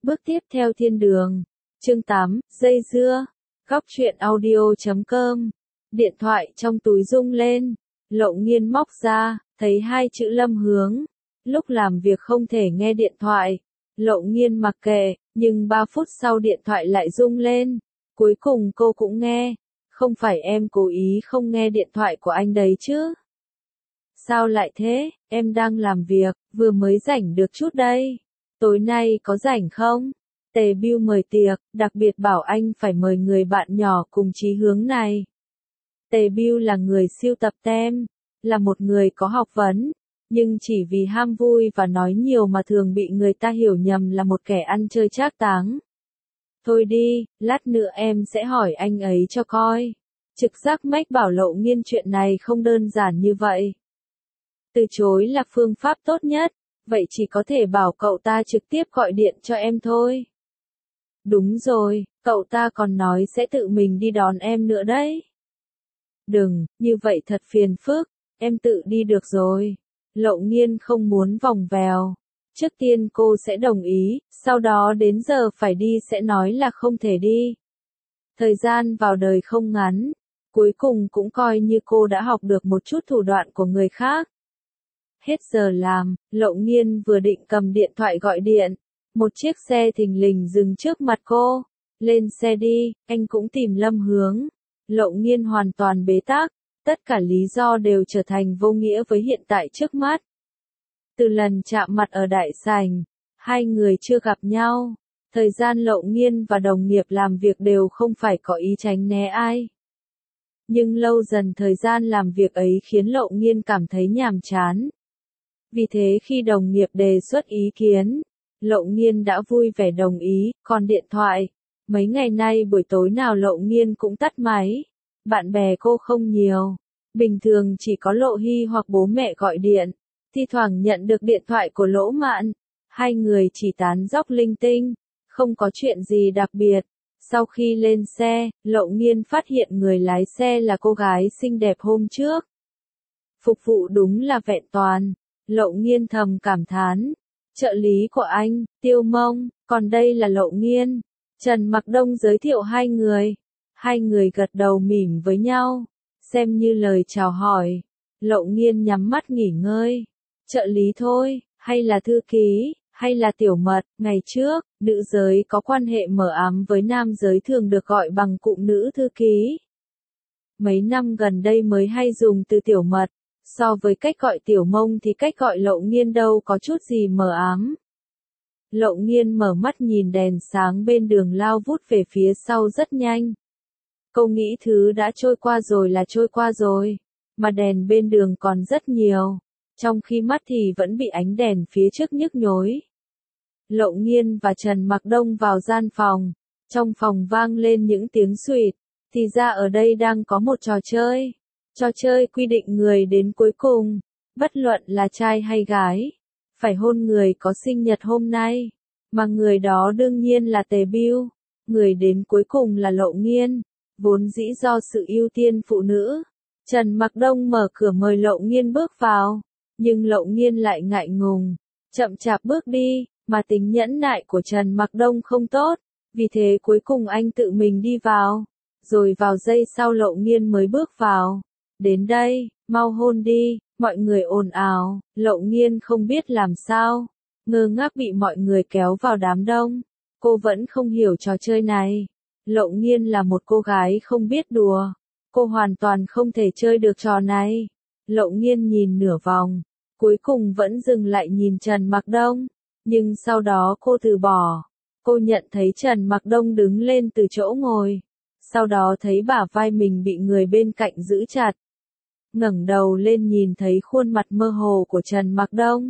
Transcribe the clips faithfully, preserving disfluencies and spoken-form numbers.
Bước tiếp theo thiên đường. Chương tám, dây dưa. Góc truyện audio chấm com. Điện thoại trong túi rung lên. Lộ Nghiên móc ra, thấy hai chữ Lâm Hướng. Lúc làm việc không thể nghe điện thoại. Lộ Nghiên mặc kệ, nhưng ba phút sau điện thoại lại rung lên. Cuối cùng cô cũng nghe. Không phải em cố ý không nghe điện thoại của anh đấy chứ? Sao lại thế, em đang làm việc, vừa mới rảnh được chút đây. Tối nay có rảnh không? Tề Bưu mời tiệc, đặc biệt bảo anh phải mời người bạn nhỏ cùng chí hướng này. Tề Bưu là người siêu tập tem, là một người có học vấn, nhưng chỉ vì ham vui và nói nhiều mà thường bị người ta hiểu nhầm là một kẻ ăn chơi trác táng. Thôi đi, lát nữa em sẽ hỏi anh ấy cho coi. Trực giác mách bảo Lộ Nghiên chuyện này không đơn giản như vậy. Từ chối là phương pháp tốt nhất, vậy chỉ có thể bảo cậu ta trực tiếp gọi điện cho em thôi. Đúng rồi, cậu ta còn nói sẽ tự mình đi đón em nữa đấy. Đừng, như vậy thật phiền phức, em tự đi được rồi. Lộ Nghiên không muốn vòng vèo. Trước tiên cô sẽ đồng ý, sau đó đến giờ phải đi sẽ nói là không thể đi. Thời gian vào đời không ngắn, cuối cùng cũng coi như cô đã học được một chút thủ đoạn của người khác. Hết giờ làm, Lộ Nghiên vừa định cầm điện thoại gọi điện. Một chiếc xe thình lình dừng trước mặt cô. Lên xe đi, anh cũng tìm Lâm Hướng. Lộ Nghiên hoàn toàn bế tắc, tất cả lý do đều trở thành vô nghĩa với hiện tại trước mắt. Từ lần chạm mặt ở đại sảnh, hai người chưa gặp nhau. Thời gian Lộ Nghiên và đồng nghiệp làm việc đều không phải có ý tránh né ai. Nhưng lâu dần thời gian làm việc ấy khiến Lộ Nghiên cảm thấy nhàm chán. Vì thế khi đồng nghiệp đề xuất ý kiến, Lộ Nghiên đã vui vẻ đồng ý, còn điện thoại, mấy ngày nay buổi tối nào Lộ Nghiên cũng tắt máy. Bạn bè cô không nhiều, bình thường chỉ có Lộ Hy hoặc bố mẹ gọi điện, thi thoảng nhận được điện thoại của Lỗ Mạn. Hai người chỉ tán dóc linh tinh, không có chuyện gì đặc biệt. Sau khi lên xe, Lộ Nghiên phát hiện người lái xe là cô gái xinh đẹp hôm trước. Phục vụ đúng là vẹn toàn. Lộ Nghiên thầm cảm thán. Trợ lý của anh, Tiêu Mông, còn đây là Lộ Nghiên. Trần Mặc Đông giới thiệu hai người. Hai người gật đầu mỉm với nhau, xem như lời chào hỏi. Lộ Nghiên nhắm mắt nghỉ ngơi. Trợ lý thôi, hay là thư ký, hay là tiểu mật. Ngày trước, nữ giới có quan hệ mờ ám với nam giới thường được gọi bằng cụm nữ thư ký. Mấy năm gần đây mới hay dùng từ tiểu mật. So với cách gọi Tiểu Mông thì cách gọi Lộ Nghiên đâu có chút gì mờ ám. Lộ Nghiên mở mắt nhìn đèn sáng bên đường lao vút về phía sau rất nhanh. Cô nghĩ thứ đã trôi qua rồi là trôi qua rồi, mà đèn bên đường còn rất nhiều, trong khi mắt thì vẫn bị ánh đèn phía trước nhức nhối. Lộ Nghiên và Trần Mặc Đông vào gian phòng, trong phòng vang lên những tiếng xuỵt, thì ra ở đây đang có một trò chơi. Trò chơi quy định người đến cuối cùng, bất luận là trai hay gái, phải hôn người có sinh nhật hôm nay, mà người đó đương nhiên là Tề Bưu, người đến cuối cùng là Lộ Nghiên, vốn dĩ do sự ưu tiên phụ nữ. Trần Mặc Đông mở cửa mời Lộ Nghiên bước vào, nhưng Lộ Nghiên lại ngại ngùng, chậm chạp bước đi, mà tính nhẫn nại của Trần Mặc Đông không tốt, vì thế cuối cùng anh tự mình đi vào, rồi vào giây sau Lộ Nghiên mới bước vào. Đến đây, mau hôn đi, mọi người ồn ào. Lộ Nghiên không biết làm sao, ngơ ngác bị mọi người kéo vào đám đông. Cô vẫn không hiểu trò chơi này. Lộ Nghiên là một cô gái không biết đùa, cô hoàn toàn không thể chơi được trò này. Lộ Nghiên nhìn nửa vòng, cuối cùng vẫn dừng lại nhìn Trần Mặc Đông, nhưng sau đó cô từ bỏ. Cô nhận thấy Trần Mặc Đông đứng lên từ chỗ ngồi, sau đó thấy bả vai mình bị người bên cạnh giữ chặt. Ngẩng đầu lên nhìn thấy khuôn mặt mơ hồ của Trần Mặc Đông.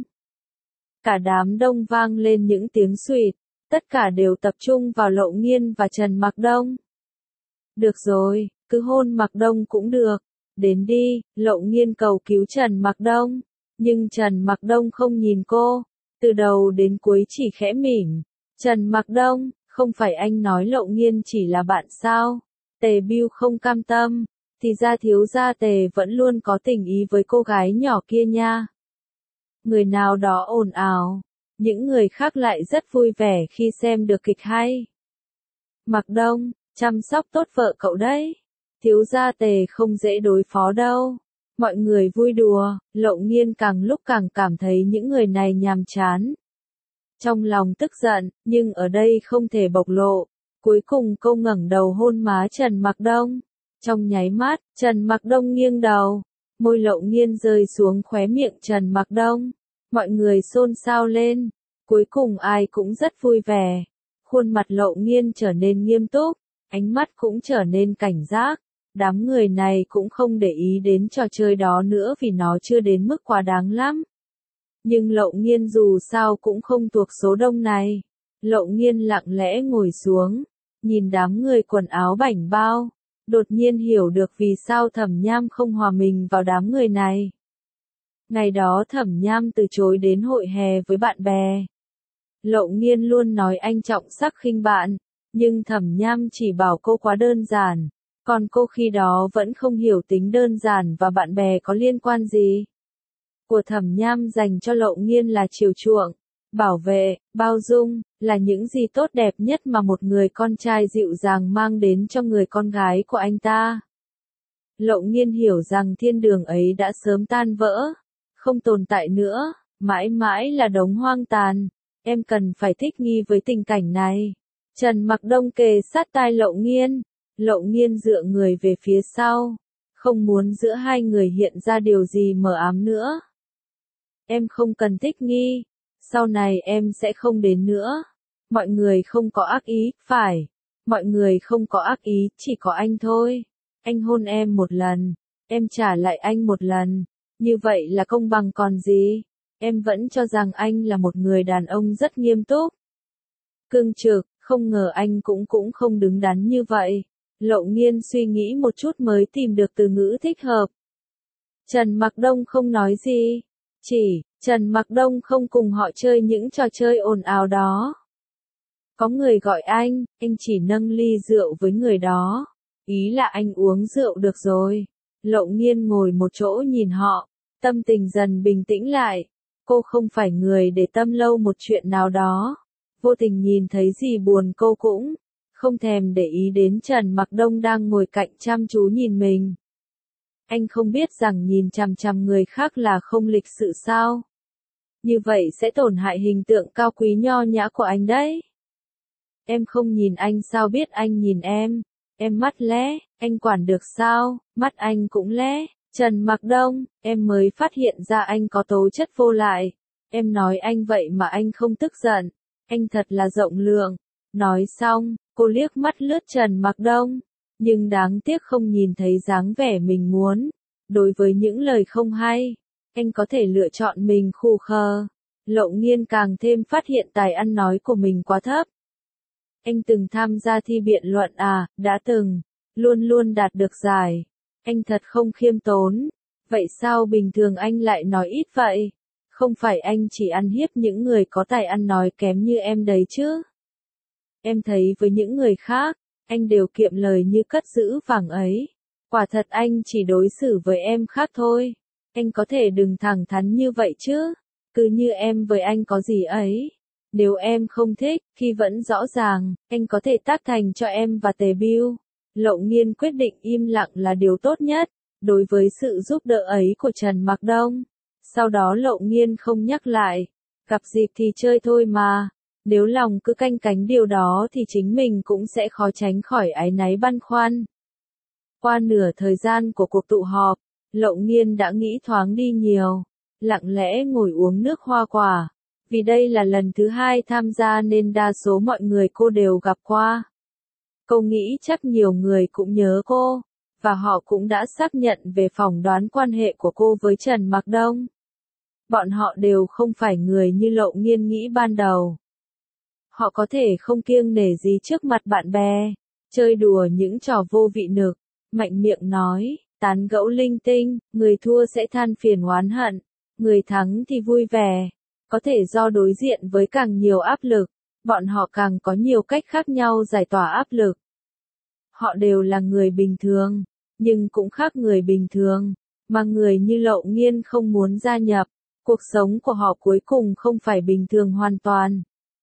Cả đám đông vang lên những tiếng xuỵt, tất cả đều tập trung vào Lộ Nghiên và Trần Mặc Đông. Được rồi, cứ hôn Mặc Đông cũng được, đến đi. Lộ Nghiên cầu cứu Trần Mặc Đông, nhưng Trần Mặc Đông không nhìn cô, từ đầu đến cuối chỉ khẽ mỉm. Trần Mặc Đông, không phải anh nói Lộ Nghiên chỉ là bạn sao? Tề Bưu không cam tâm. Thì ra thiếu gia Tề vẫn luôn có tình ý với cô gái nhỏ kia nha. Người nào đó ồn ào, những người khác lại rất vui vẻ khi xem được kịch hay. Mạc Đông, chăm sóc tốt vợ cậu đấy. Thiếu gia Tề không dễ đối phó đâu. Mọi người vui đùa, Lộ Nghiên càng lúc càng cảm thấy những người này nhàm chán. Trong lòng tức giận, nhưng ở đây không thể bộc lộ. Cuối cùng cô ngẩng đầu hôn má Trần Mạc Đông. Trong nháy mắt, Trần Mạc Đông nghiêng đầu. Môi Lộ Nghiên rơi xuống khóe miệng Trần Mạc Đông. Mọi người xôn xao lên. Cuối cùng ai cũng rất vui vẻ. Khuôn mặt Lộ Nghiên trở nên nghiêm túc, ánh mắt cũng trở nên cảnh giác. Đám người này cũng không để ý đến trò chơi đó nữa vì nó chưa đến mức quá đáng lắm. Nhưng Lộ Nghiên dù sao cũng không thuộc số đông này. Lộ Nghiên lặng lẽ ngồi xuống, nhìn đám người quần áo bảnh bao, đột nhiên hiểu được vì sao Thẩm Nham không hòa mình vào đám người này. Ngày đó Thẩm Nham từ chối đến hội hè với bạn bè. Lộ Nghiên luôn nói anh trọng sắc khinh bạn, nhưng Thẩm Nham chỉ bảo cô quá đơn giản, còn cô khi đó vẫn không hiểu tính đơn giản và bạn bè có liên quan gì. Của Thẩm Nham dành cho Lộ Nghiên là chiều chuộng, bảo vệ, bao dung, là những gì tốt đẹp nhất mà một người con trai dịu dàng mang đến cho người con gái của anh ta. Lộ Nghiên hiểu rằng thiên đường ấy đã sớm tan vỡ, không tồn tại nữa, mãi mãi là đống hoang tàn. Em cần phải thích nghi với tình cảnh này. Trần Mạc Đông kề sát tai Lộ Nghiên. Lộ Nghiên dựa người về phía sau, không muốn giữa hai người hiện ra điều gì mờ ám nữa. Em không cần thích nghi, sau này em sẽ không đến nữa. Mọi người không có ác ý, phải. Mọi người không có ác ý, chỉ có anh thôi. Anh hôn em một lần, em trả lại anh một lần. Như vậy là công bằng còn gì? Em vẫn cho rằng anh là một người đàn ông rất nghiêm túc, cương trực, không ngờ anh cũng cũng không đứng đắn như vậy. Lộ Nghiên suy nghĩ một chút mới tìm được từ ngữ thích hợp. Trần Mạc Đông không nói gì, chỉ, Trần Mạc Đông không cùng họ chơi những trò chơi ồn ào đó. Có người gọi anh, anh chỉ nâng ly rượu với người đó. Ý là anh uống rượu được rồi. Lộ Nghiên ngồi một chỗ nhìn họ, tâm tình dần bình tĩnh lại. Cô không phải người để tâm lâu một chuyện nào đó. Vô tình nhìn thấy gì buồn cô cũng không thèm để ý đến Trần Mạc Đông đang ngồi cạnh chăm chú nhìn mình. Anh không biết rằng nhìn chằm chằm người khác là không lịch sự sao? Như vậy sẽ tổn hại hình tượng cao quý nho nhã của anh đấy. Em không nhìn anh sao biết anh nhìn em? Em mắt lé, anh quản được sao? Mắt anh cũng lé. Trần Mạc Đông, em mới phát hiện ra anh có tố chất vô lại. Em nói anh vậy mà anh không tức giận. Anh thật là rộng lượng. Nói xong, cô liếc mắt lướt Trần Mạc Đông, nhưng đáng tiếc không nhìn thấy dáng vẻ mình muốn. Đối với những lời không hay, anh có thể lựa chọn mình khù khờ. Lộ Nghiên càng thêm phát hiện tài ăn nói của mình quá thấp. Anh từng tham gia thi biện luận à? Đã từng, luôn luôn đạt được giải. Anh thật không khiêm tốn. Vậy sao bình thường anh lại nói ít vậy? Không phải anh chỉ ăn hiếp những người có tài ăn nói kém như em đấy chứ? Em thấy với những người khác, anh đều kiệm lời như cất giữ vàng ấy. Quả thật anh chỉ đối xử với em khác thôi. Anh có thể đừng thẳng thắn như vậy chứ? Cứ như em với anh có gì ấy. Nếu em không thích, khi vẫn rõ ràng, anh có thể tác thành cho em và Tề Bưu. Lộ Nghiên quyết định im lặng là điều tốt nhất, đối với sự giúp đỡ ấy của Trần Mạc Đông. Sau đó Lộ Nghiên không nhắc lại, gặp dịp thì chơi thôi mà. Nếu lòng cứ canh cánh điều đó thì chính mình cũng sẽ khó tránh khỏi áy náy băn khoăn. Qua nửa thời gian của cuộc tụ họp, Lộ Nghiên đã nghĩ thoáng đi nhiều, lặng lẽ ngồi uống nước hoa quả. Vì đây là lần thứ hai tham gia nên đa số mọi người cô đều gặp qua. Cô nghĩ chắc nhiều người cũng nhớ cô, và họ cũng đã xác nhận về phỏng đoán quan hệ của cô với Trần Mạc Đông. Bọn họ đều không phải người như Lộ Nghiên nghĩ ban đầu. Họ có thể không kiêng nể gì trước mặt bạn bè, chơi đùa những trò vô vị nực, mạnh miệng nói, tán gẫu linh tinh, người thua sẽ than phiền oán hận, người thắng thì vui vẻ. Có thể do đối diện với càng nhiều áp lực, bọn họ càng có nhiều cách khác nhau giải tỏa áp lực. Họ đều là người bình thường, nhưng cũng khác người bình thường, mà người như Lộ Nghiên không muốn gia nhập. Cuộc sống của họ cuối cùng không phải bình thường hoàn toàn.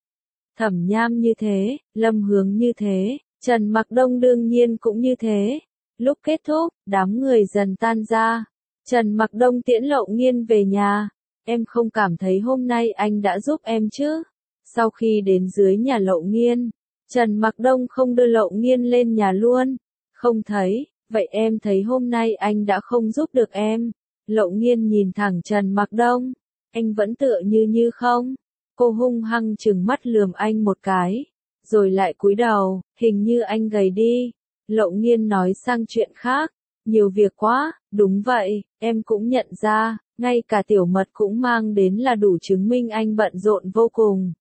Thẩm Nham như thế, Lâm Hướng như thế, Trần Mặc Đông đương nhiên cũng như thế. Lúc kết thúc, đám người dần tan ra. Trần Mặc Đông tiễn Lậu Nghiên về nhà. Em không cảm thấy hôm nay anh đã giúp em chứ? Sau khi đến dưới nhà Lậu Nghiên, Trần Mặc Đông không đưa Lậu Nghiên lên nhà luôn. Không thấy, vậy em thấy hôm nay anh đã không giúp được em. Lậu Nghiên nhìn thẳng Trần Mặc Đông. Anh vẫn tựa như như không. Cô hung hăng trừng mắt lườm anh một cái. Rồi lại cúi đầu, hình như anh gầy đi. Lậu Nghiên nói sang chuyện khác. Nhiều việc quá, đúng vậy, em cũng nhận ra, ngay cả tiểu mật cũng mang đến là đủ chứng minh anh bận rộn vô cùng.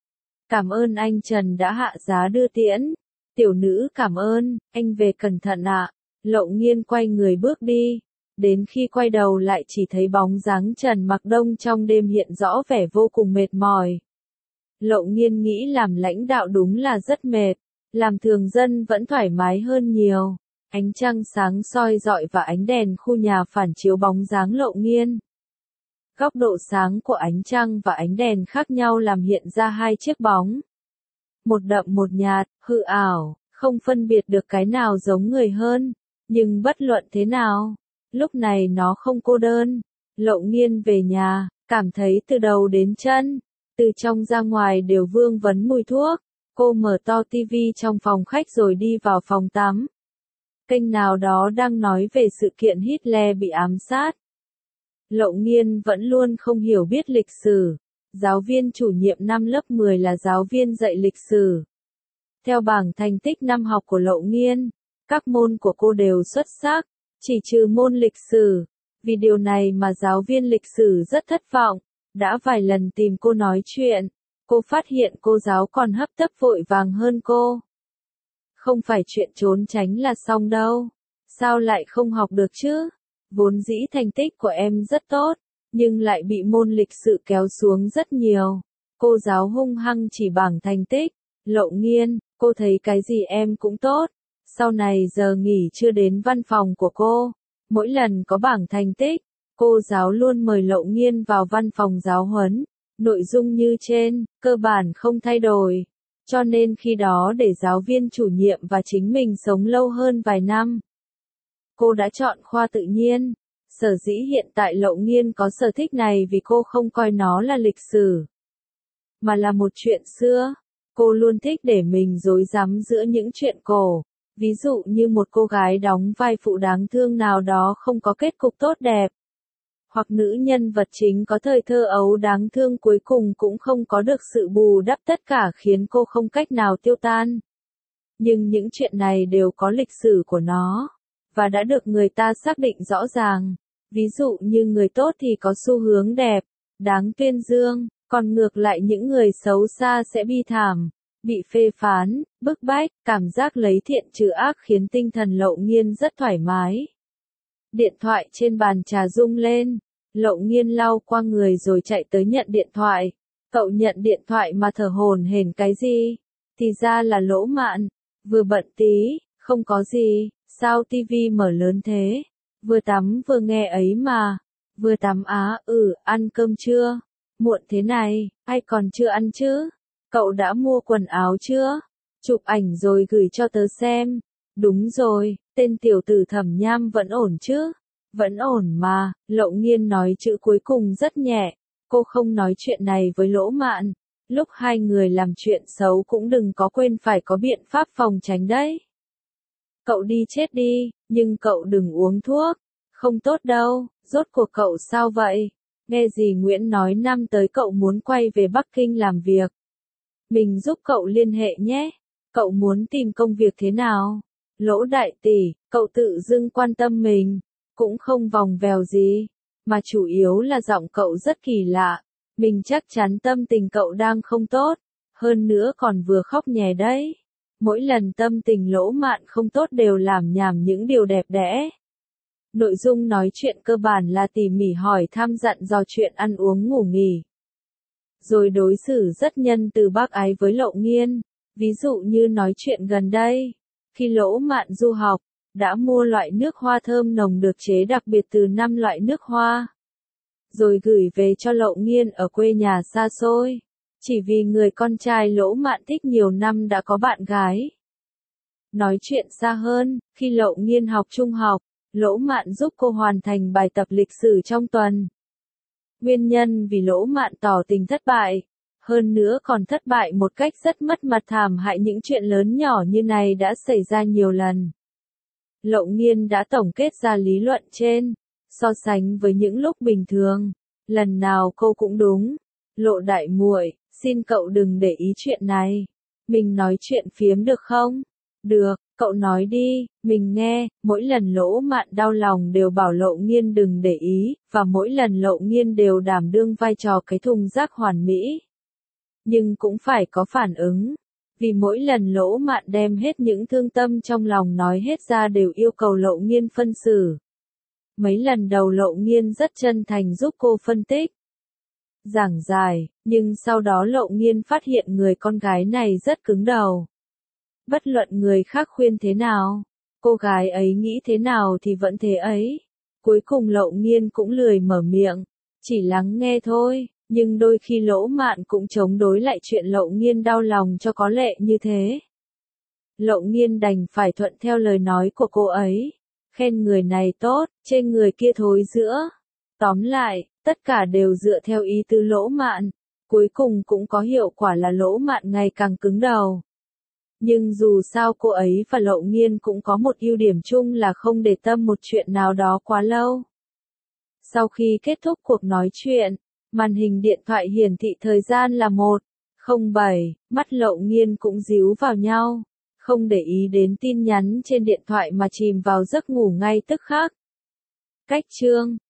Cảm ơn anh Trần đã hạ giá đưa tiễn. Tiểu nữ cảm ơn, anh về cẩn thận ạ. Lậu Nghiên quay người bước đi. Đến khi quay đầu lại chỉ thấy bóng dáng Trần Mặc Đông trong đêm hiện rõ vẻ vô cùng mệt mỏi. Lậu Nghiên nghĩ làm lãnh đạo đúng là rất mệt, làm thường dân vẫn thoải mái hơn nhiều. Ánh trăng sáng soi rọi và ánh đèn khu nhà phản chiếu bóng dáng Lậu Nghiên. Góc độ sáng của ánh trăng và ánh đèn khác nhau làm hiện ra hai chiếc bóng. Một đậm một nhạt, hư ảo, không phân biệt được cái nào giống người hơn. Nhưng bất luận thế nào, lúc này nó không cô đơn. Lậu Nghiên về nhà, cảm thấy từ đầu đến chân, từ trong ra ngoài đều vương vấn mùi thuốc. Cô mở to tivi trong phòng khách rồi đi vào phòng tắm. Kênh nào đó đang nói về sự kiện Hitler bị ám sát. Lậu Nghiên vẫn luôn không hiểu biết lịch sử. Giáo viên chủ nhiệm năm lớp mười là giáo viên dạy lịch sử. Theo bảng thành tích năm học của Lậu Nghiên, các môn của cô đều xuất sắc, chỉ trừ môn lịch sử. Vì điều này mà giáo viên lịch sử rất thất vọng, đã vài lần tìm cô nói chuyện. Cô phát hiện cô giáo còn hấp tấp vội vàng hơn cô. Không phải chuyện trốn tránh là xong đâu. Sao lại không học được chứ? Vốn dĩ thành tích của em rất tốt, nhưng lại bị môn lịch sự kéo xuống rất nhiều. Cô giáo hung hăng chỉ bảng thành tích. Lậu Nghiên, cô thấy cái gì em cũng tốt. Sau này giờ nghỉ chưa đến văn phòng của cô. Mỗi lần có bảng thành tích, cô giáo luôn mời Lậu Nghiên vào văn phòng giáo huấn. Nội dung như trên, cơ bản không thay đổi. Cho nên khi đó để giáo viên chủ nhiệm và chính mình sống lâu hơn vài năm. Cô đã chọn khoa tự nhiên. Sở dĩ hiện tại Lậu Nghiên có sở thích này vì cô không coi nó là lịch sử, mà là một chuyện xưa. Cô luôn thích để mình rối rắm giữa những chuyện cổ. Ví dụ như một cô gái đóng vai phụ đáng thương nào đó không có kết cục tốt đẹp. Hoặc nữ nhân vật chính có thời thơ ấu đáng thương cuối cùng cũng không có được sự bù đắp, tất cả khiến cô không cách nào tiêu tan. Nhưng những chuyện này đều có lịch sử của nó, và đã được người ta xác định rõ ràng. Ví dụ như người tốt thì có xu hướng đẹp, đáng tuyên dương, còn ngược lại những người xấu xa sẽ bi thảm, bị phê phán, bức bách. Cảm giác lấy thiện trừ ác khiến tinh thần Lậu Nghiên rất thoải mái. Điện thoại trên bàn trà rung lên. Lậu Nghiên lau qua người rồi chạy tới nhận điện thoại. Cậu nhận điện thoại mà thở hổn hển cái gì? Thì ra là Lỗ Mạn. Vừa bận tí, không có gì, sao tivi mở lớn thế? Vừa tắm vừa nghe ấy mà. Vừa tắm á, ừ, ăn cơm chưa? Muộn thế này, hay còn chưa ăn chứ? Cậu đã mua quần áo chưa? Chụp ảnh rồi gửi cho tớ xem. Đúng rồi, tên tiểu tử Thẩm Nham vẫn ổn chứ? Vẫn ổn mà. Lậu Nghiên nói chữ cuối cùng rất nhẹ. Cô không nói chuyện này với Lỗ Mạn. Lúc hai người làm chuyện xấu cũng đừng có quên phải có biện pháp phòng tránh đấy. Cậu đi chết đi, nhưng cậu đừng uống thuốc. Không tốt đâu. Rốt cuộc cậu sao vậy? Nghe gì Nguyễn nói năm tới cậu muốn quay về Bắc Kinh làm việc. Mình giúp cậu liên hệ nhé. Cậu muốn tìm công việc thế nào? Lỗ đại tỷ, cậu tự dưng quan tâm mình. Cũng không vòng vèo gì. Mà chủ yếu là giọng cậu rất kỳ lạ. Mình chắc chắn tâm tình cậu đang không tốt. Hơn nữa còn vừa khóc nhè đấy. Mỗi lần tâm tình Lỗ Mạn không tốt đều làm nhảm những điều đẹp đẽ. Nội dung nói chuyện cơ bản là tỉ mỉ hỏi thăm dặn dò chuyện ăn uống ngủ nghỉ. Rồi đối xử rất nhân từ bác ái với Lậu Nghiên. Ví dụ như nói chuyện gần đây, khi Lỗ Mạn du học, đã mua loại nước hoa thơm nồng được chế đặc biệt từ năm loại nước hoa. rồi gửi về cho Lậu Nghiên ở quê nhà xa xôi. Chỉ vì người con trai Lỗ Mạn thích nhiều năm đã có bạn gái. Nói chuyện xa hơn, khi Lậu Nghiên học trung học, Lỗ Mạn giúp cô hoàn thành bài tập lịch sử trong tuần. Nguyên nhân vì Lỗ Mạn tỏ tình thất bại, hơn nữa còn thất bại một cách rất mất mặt thảm hại, những chuyện lớn nhỏ như này đã xảy ra nhiều lần. Lậu Nghiên đã tổng kết ra lý luận trên, so sánh với những lúc bình thường, lần nào cô cũng đúng. Lộ đại muội, xin cậu đừng để ý chuyện này. Mình nói chuyện phiếm được không? Được, cậu nói đi, mình nghe. Mỗi lần Lỗ Mạn đau lòng đều bảo Lậu Nghiên đừng để ý, và mỗi lần Lậu Nghiên đều đảm đương vai trò cái thùng rác hoàn mỹ. Nhưng cũng phải có phản ứng, vì mỗi lần Lỗ Mạn đem hết những thương tâm trong lòng nói hết ra đều yêu cầu Lậu Nghiên phân xử. Mấy lần đầu Lậu Nghiên rất chân thành giúp cô phân tích, giảng giải, nhưng sau đó Lậu Nghiên phát hiện người con gái này rất cứng đầu. Bất luận người khác khuyên thế nào, cô gái ấy nghĩ thế nào thì vẫn thế ấy. Cuối cùng Lậu Nghiên cũng lười mở miệng, chỉ lắng nghe thôi, nhưng đôi khi Lỗ Mạn cũng chống đối lại chuyện Lậu Nghiên đau lòng cho có lệ như thế. Lậu Nghiên đành phải thuận theo lời nói của cô ấy, khen người này tốt, chê người kia thối giữa. Tóm lại, tất cả đều dựa theo ý tứ Lỗ Mạn, cuối cùng cũng có hiệu quả là Lỗ Mạn ngày càng cứng đầu. Nhưng dù sao cô ấy và Lậu Nghiên cũng có một ưu điểm chung là không để tâm một chuyện nào đó quá lâu. Sau khi kết thúc cuộc nói chuyện, màn hình điện thoại hiển thị thời gian là một không bảy, mắt Lậu Nghiên cũng díu vào nhau, không để ý đến tin nhắn trên điện thoại mà chìm vào giấc ngủ ngay tức khắc. Cách chương